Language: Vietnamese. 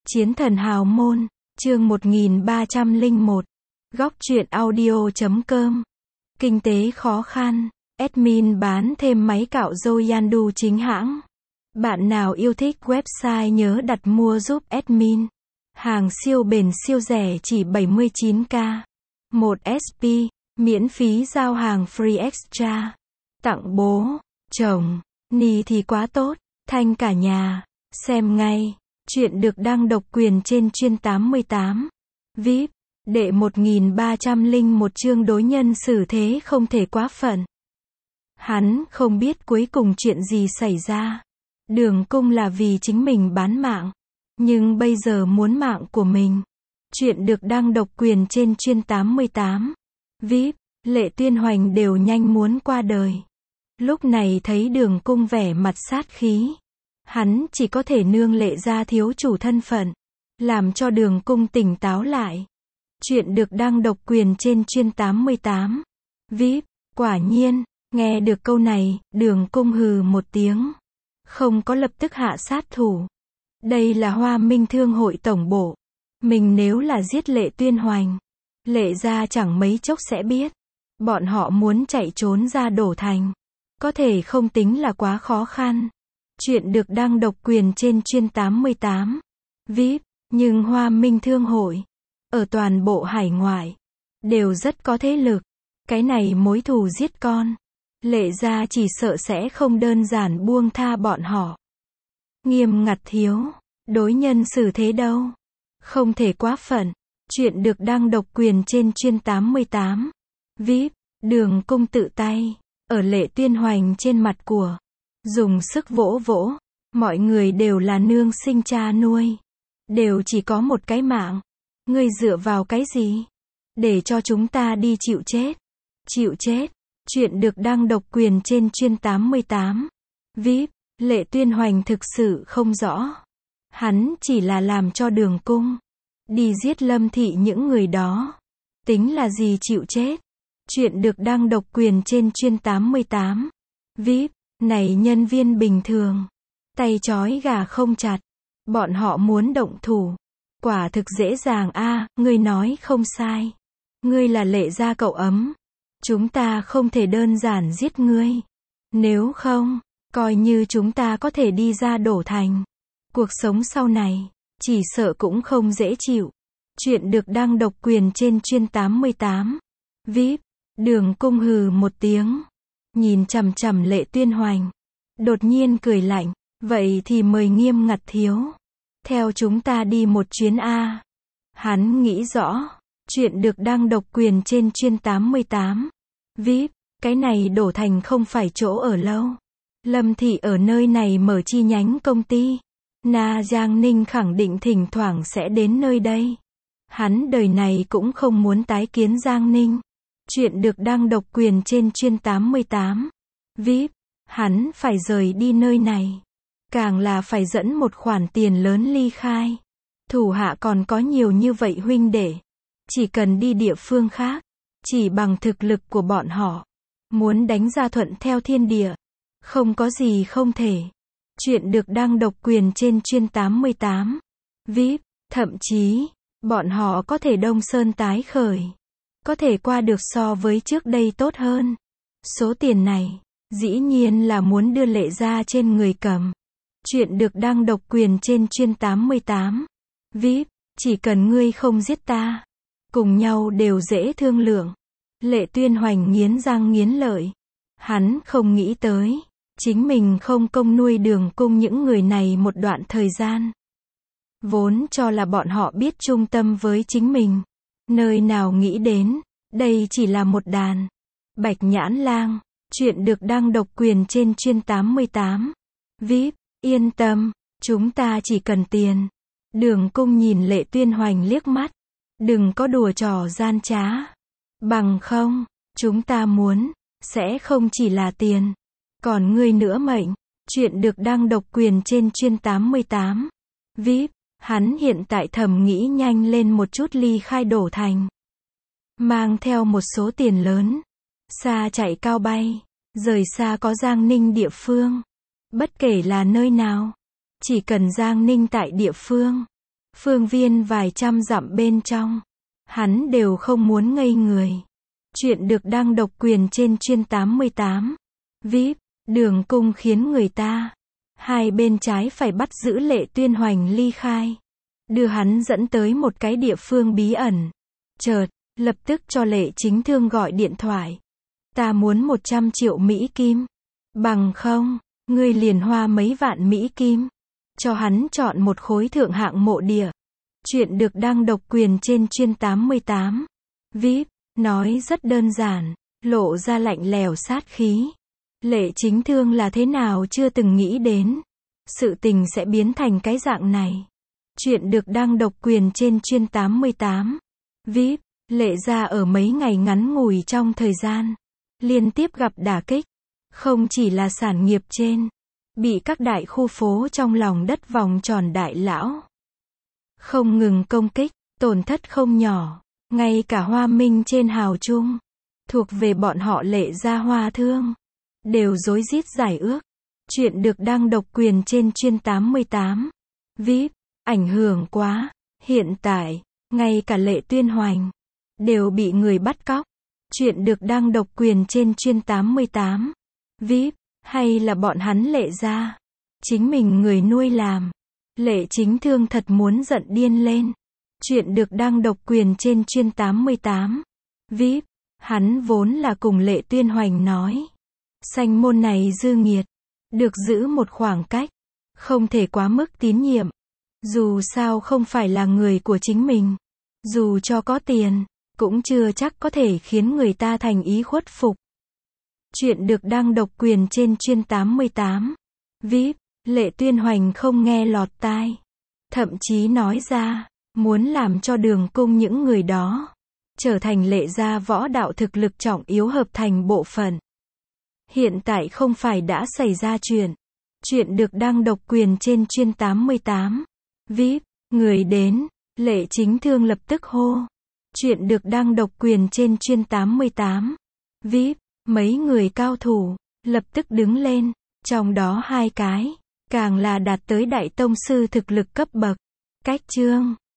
Chiến thần hào môn, chương 1301. Góc truyện audio.com. Kinh tế khó khăn, admin bán thêm máy cạo râu Yandu chính hãng. Bạn nào yêu thích website nhớ đặt mua giúp admin. Hàng siêu bền siêu rẻ chỉ 79k. 1SP, miễn phí giao hàng free extra. Tặng bố, chồng, ni thì quá tốt, thanh cả nhà. Xem ngay. Chuyện được đăng độc quyền trên chuyên 88. VIP, đệ 1301 chương đối nhân xử thế không thể quá phận. Hắn không biết cuối cùng chuyện gì xảy ra. Đường cung là vì chính mình bán mạng. Nhưng bây giờ muốn mạng của mình. Chuyện được đăng độc quyền trên chuyên 88. VIP, Lệ Tuyên Hoành đều nhanh muốn qua đời. Lúc này thấy đường cung vẻ mặt sát khí. Hắn chỉ có thể nương Lệ gia thiếu chủ thân phận, làm cho đường cung tỉnh táo lại. Chuyện được đăng độc quyền trên chuyên 88. VIP, quả nhiên, nghe được câu này, đường cung hừ một tiếng. Không có lập tức hạ sát thủ. Đây là Hoa Minh Thương hội tổng bộ. Mình nếu là giết Lệ Tuyên Hoành, Lệ gia chẳng mấy chốc sẽ biết. Bọn họ muốn chạy trốn ra Đổ Thành. Có thể không tính là quá khó khăn. Chuyện được đăng độc quyền trên chuyên 88. VIP, nhưng Hoa Minh Thương hội, ở toàn bộ hải ngoại, đều rất có thế lực. Cái này mối thù giết con. Lệ gia chỉ sợ sẽ không đơn giản buông tha bọn họ. Nghiêm ngặt thiếu, đối nhân xử thế đâu. Không thể quá phận. Chuyện được đăng độc quyền trên chuyên 88. VIP, đường cung tự tay, ở Lệ Tuyên Hoành trên mặt của. Dùng sức vỗ vỗ. Mọi người đều là nương sinh cha nuôi. Đều chỉ có một cái mạng. Ngươi dựa vào cái gì? Để cho chúng ta đi chịu chết. Chịu chết. Chuyện được đăng độc quyền trên chuyên 88. VIP, Lệ Tuyên Hoành thực sự không rõ. Hắn chỉ là làm cho đường cung đi giết Lâm thị những người đó. Tính là gì chịu chết? Chuyện được đăng độc quyền trên chuyên 88. VIP, này nhân viên bình thường, tay trói gà không chặt. Bọn họ muốn động thủ. Quả thực dễ dàng a, ngươi nói không sai. Ngươi là Lệ gia cậu ấm. Chúng ta không thể đơn giản giết ngươi. Nếu không, coi như chúng ta có thể đi ra Đổ Thành. Cuộc sống sau này, chỉ sợ cũng không dễ chịu. Chuyện được đăng độc quyền trên chuyên 88. VIP, đường cung hừ một tiếng. Nhìn chằm chằm Lệ Tuyên Hoành. Đột nhiên cười lạnh. Vậy thì mời Nghiêm ngặt thiếu. Theo chúng ta đi một chuyến a. Hắn nghĩ rõ. Chuyện được đăng độc quyền trên chuyên 88. VIP, cái này Đổ Thành không phải chỗ ở lâu. Lâm thị ở nơi này mở chi nhánh công ty. Na Giang Ninh khẳng định thỉnh thoảng sẽ đến nơi đây. Hắn đời này cũng không muốn tái kiến Giang Ninh. Chuyện được đăng độc quyền trên chuyên 88. VIP, hắn phải rời đi nơi này. Càng là phải dẫn một khoản tiền lớn ly khai. Thủ hạ còn có nhiều như vậy huynh đệ. Chỉ cần đi địa phương khác. Chỉ bằng thực lực của bọn họ. Muốn đánh ra thuận theo thiên địa. Không có gì không thể. Chuyện được đăng độc quyền trên chuyên 88. VIP, thậm chí, bọn họ có thể Đông Sơn tái khởi. Có thể qua được so với trước đây tốt hơn. Số tiền này, dĩ nhiên là muốn đưa Lệ gia trên người cầm. Chuyện được đăng độc quyền trên chuyên 88. VIP, chỉ cần ngươi không giết ta. Cùng nhau đều dễ thương lượng. Lệ Tuyên Hoành nghiến răng nghiến lợi. Hắn không nghĩ tới. Chính mình không công nuôi đường cung những người này một đoạn thời gian. Vốn cho là bọn họ biết trung tâm với chính mình. Nơi nào nghĩ đến. Đây chỉ là một đàn. Bạch nhãn lang. Chuyện được đăng độc quyền trên chuyên 88. VIP, yên tâm. Chúng ta chỉ cần tiền. Đường cung nhìn Lệ Tuyên Hoành liếc mắt. Đừng có đùa trò gian trá. Bằng không, chúng ta muốn, sẽ không chỉ là tiền. Còn ngươi nữa mệnh. Chuyện được đăng độc quyền trên chuyên 88. VIP, hắn hiện tại thầm nghĩ nhanh lên một chút ly khai Đổ Thành. Mang theo một số tiền lớn. Xa chạy cao bay. Rời xa có Giang Ninh địa phương. Bất kể là nơi nào. Chỉ cần Giang Ninh tại địa phương. phương viên vài trăm dặm bên trong. Hắn đều không muốn ngây người. Chuyện được đăng độc quyền trên chuyên 88. VIP, đường cung khiến người ta. Hai bên trái phải bắt giữ Lệ Tuyên Hoành ly khai. Đưa hắn dẫn tới một cái địa phương bí ẩn. Chợt, lập tức cho Lệ Chính Thương gọi điện thoại. Ta muốn 100 triệu Mỹ Kim. Bằng không, ngươi liền hoa mấy vạn Mỹ Kim. Cho hắn chọn một khối thượng hạng mộ địa. Chuyện được đăng độc quyền trên chuyên 88. VIP, nói rất đơn giản, lộ ra lạnh lèo sát khí. Lệ Chính Thương là thế nào chưa từng nghĩ đến. Sự tình sẽ biến thành cái dạng này. Chuyện được đăng độc quyền trên chuyên 88. VIP, Lệ gia ở mấy ngày ngắn ngủi trong thời gian liên tiếp gặp đả kích. Không chỉ là sản nghiệp trên, bị các đại khu phố trong lòng đất vòng tròn đại lão không ngừng công kích, tổn thất không nhỏ. Ngay cả Hoa Minh trên hào trung, thuộc về bọn họ Lệ gia Hoa Thương, đều rối rít giải ước. Chuyện được đăng độc quyền trên chuyên 88. VIP, ảnh hưởng quá. Hiện tại, ngay cả Lệ Tuyên Hoành đều bị người bắt cóc. Chuyện được đăng độc quyền trên chuyên 88. VIP, hay là bọn hắn Lệ gia chính mình người nuôi làm. Lệ Chính Thương thật muốn giận điên lên. Chuyện được đăng độc quyền trên chuyên 88. VIP, hắn vốn là cùng Lệ Tuyên Hoành nói. Sanh môn này dư nghiệt, được giữ một khoảng cách, không thể quá mức tín nhiệm. Dù sao không phải là người của chính mình. Dù cho có tiền, cũng chưa chắc có thể khiến người ta thành ý khuất phục. Chuyện được đăng độc quyền trên chuyên 88. VIP, Lệ Tuyên Hoành không nghe lọt tai. Thậm chí nói ra, muốn làm cho Đường Cung những người đó trở thành Lệ gia võ đạo thực lực trọng yếu hợp thành bộ phận. Hiện tại không phải đã xảy ra chuyện. Chuyện được đăng độc quyền trên chuyên 88. VIP, người đến, Lệ Chính Thương lập tức hô. Chuyện được đăng độc quyền trên chuyên 88. VIP, mấy người cao thủ lập tức đứng lên, trong đó hai cái càng là đạt tới đại tông sư thực lực cấp bậc. Cách chương